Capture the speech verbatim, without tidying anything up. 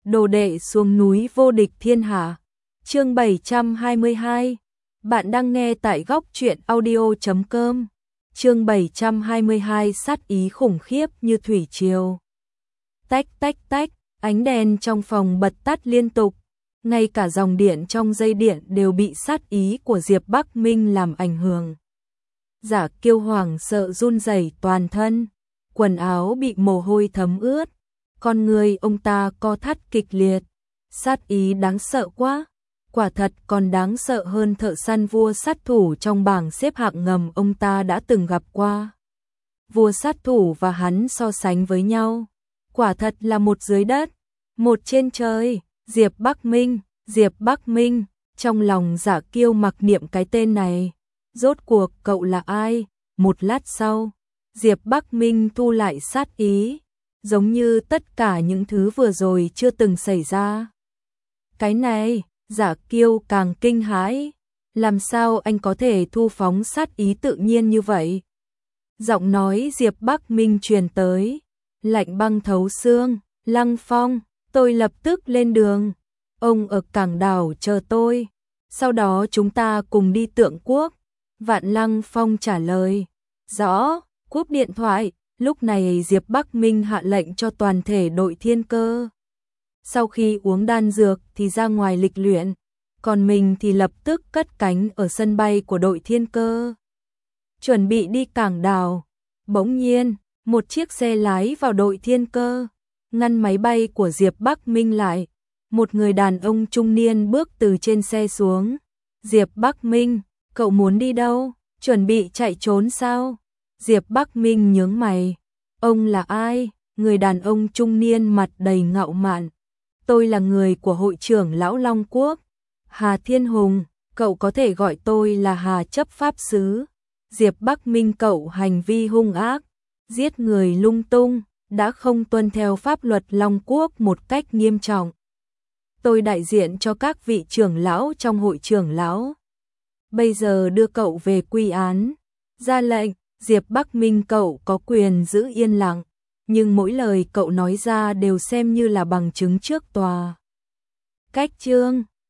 đồ đệ xuống núi vô địch thiên hạ. Chương bảy trăm hai mươi hai. Bạn đang nghe tại góc truyện audio chấm com. Chương bảy trăm hai mươi hai, sát ý khủng khiếp như thủy triều. Tách tách tách, ánh đèn trong phòng bật tắt liên tục, ngay cả dòng điện trong dây điện đều bị sát ý của Diệp Bắc Minh làm ảnh hưởng. Giả Kiêu hoảng sợ run rẩy toàn thân, quần áo bị mồ hôi thấm ướt, con người ông ta co thắt kịch liệt. Sát ý đáng sợ quá, quả thật còn đáng sợ hơn thợ săn vua sát thủ trong bảng xếp hạng ngầm ông ta đã từng gặp qua. Vua sát thủ và hắn so sánh với nhau, quả thật là một dưới đất, một trên trời. Diệp Bắc Minh, Diệp Bắc Minh, trong lòng Giả Kiêu mặc niệm cái tên này. Rốt cuộc cậu là ai? Một lát sau, Diệp Bắc Minh thu lại sát ý, giống như tất cả những thứ vừa rồi chưa từng xảy ra. Cái này, Giả Kiêu càng kinh hãi, làm sao anh có thể thu phóng sát ý tự nhiên như vậy? Giọng nói Diệp Bắc Minh truyền tới, lạnh băng thấu xương. Lăng Phong, tôi lập tức lên đường. Ông ở cảng đảo chờ tôi, sau đó chúng ta cùng đi Tượng Quốc. Vạn Lăng Phong trả lời. Rõ. Cúp điện thoại. Lúc này Diệp Bắc Minh hạ lệnh cho toàn thể đội thiên cơ, sau khi uống đan dược thì ra ngoài lịch luyện, còn mình thì lập tức cất cánh ở sân bay của đội thiên cơ, chuẩn bị đi cảng đảo. Bỗng nhiên, một chiếc xe lái vào đội thiên cơ, ngăn máy bay của Diệp Bắc Minh lại. Một người đàn ông trung niên bước từ trên xe xuống. Diệp Bắc Minh, cậu muốn đi đâu? Chuẩn bị chạy trốn sao? Diệp Bắc Minh nhướng mày. Ông là ai? Người đàn ông trung niên mặt đầy ngạo mạn. Tôi là người của hội trưởng Lão Long Quốc, Hà Thiên Hùng, cậu có thể gọi tôi là Hà chấp pháp sứ. Diệp Bắc Minh, cậu hành vi hung ác, giết người lung tung, đã không tuân theo pháp luật Long Quốc một cách nghiêm trọng. Tôi đại diện cho các vị trưởng lão trong hội trưởng lão, bây giờ đưa cậu về quy án. Ra lệnh. Diệp Bắc Minh, cậu có quyền giữ yên lặng, nhưng mỗi lời cậu nói ra đều xem như là bằng chứng trước tòa. Cách chương